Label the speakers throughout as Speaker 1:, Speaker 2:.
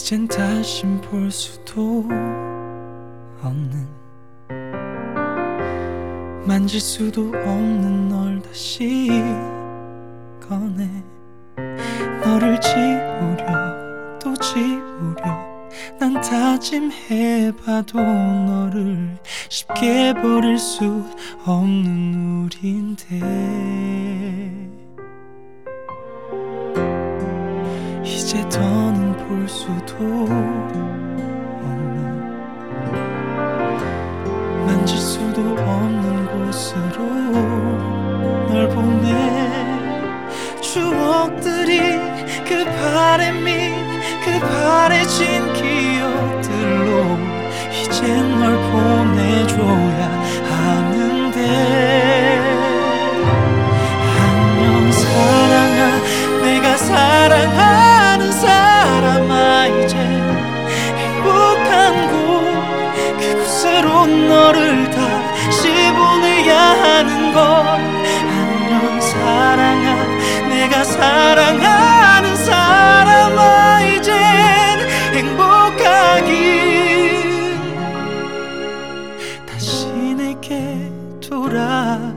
Speaker 1: 이젠 다신 볼 수도 없는, 만질 수도 없는 널 다시 꺼내. 너를 지우려 또 지우려 난 다짐해봐도 너를 쉽게 버릴 수 없는 우린데, 이제 더는 볼 수도 없는, 만질 수도 없는 곳으로 널 보내. 추억들이 그 바람이 그 바래진 기억들로 이젠 널 보내줘야 하는데. 안녕 사랑아, 내가 사랑하는 사람아, 이제 행복한 곳 그곳으로 너를 다시 보내야 하는 걸. 안녕 사랑아, 내가 사랑하는 사람아, 이젠 행복하길 다시 내게 돌아와줘.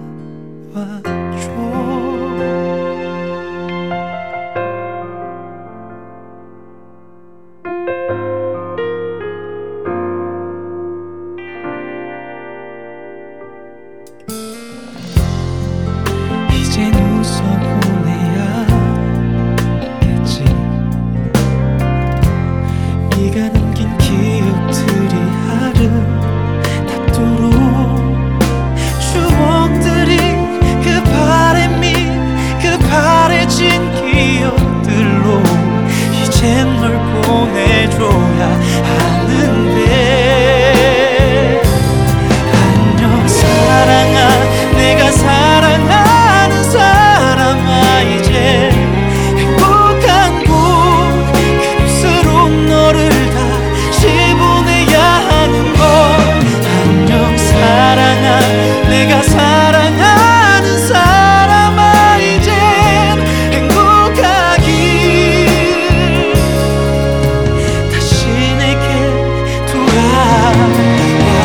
Speaker 1: 이젠 웃어보내야겠지. 네가 남긴 기억들이 아름답도록. 추억들이 그 바람이 그 바래진 기억들로 이젠 널 보내줘야 하는데. 안녕 사랑아, 내가 사랑하는 사람아, 이제 행복한 곳 그곳으로 너를 다시 보내야 하는 걸. 안녕 사랑아, 내가 사랑하는 사람아, 이젠 행복하길 다시 내게 돌아와줘.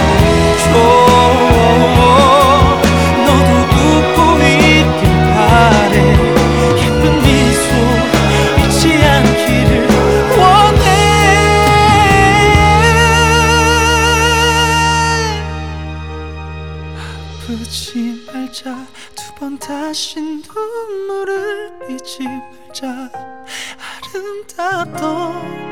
Speaker 1: 아프지 말자, 두 번 다시 눈물을 삐지 말자. 아름다웠던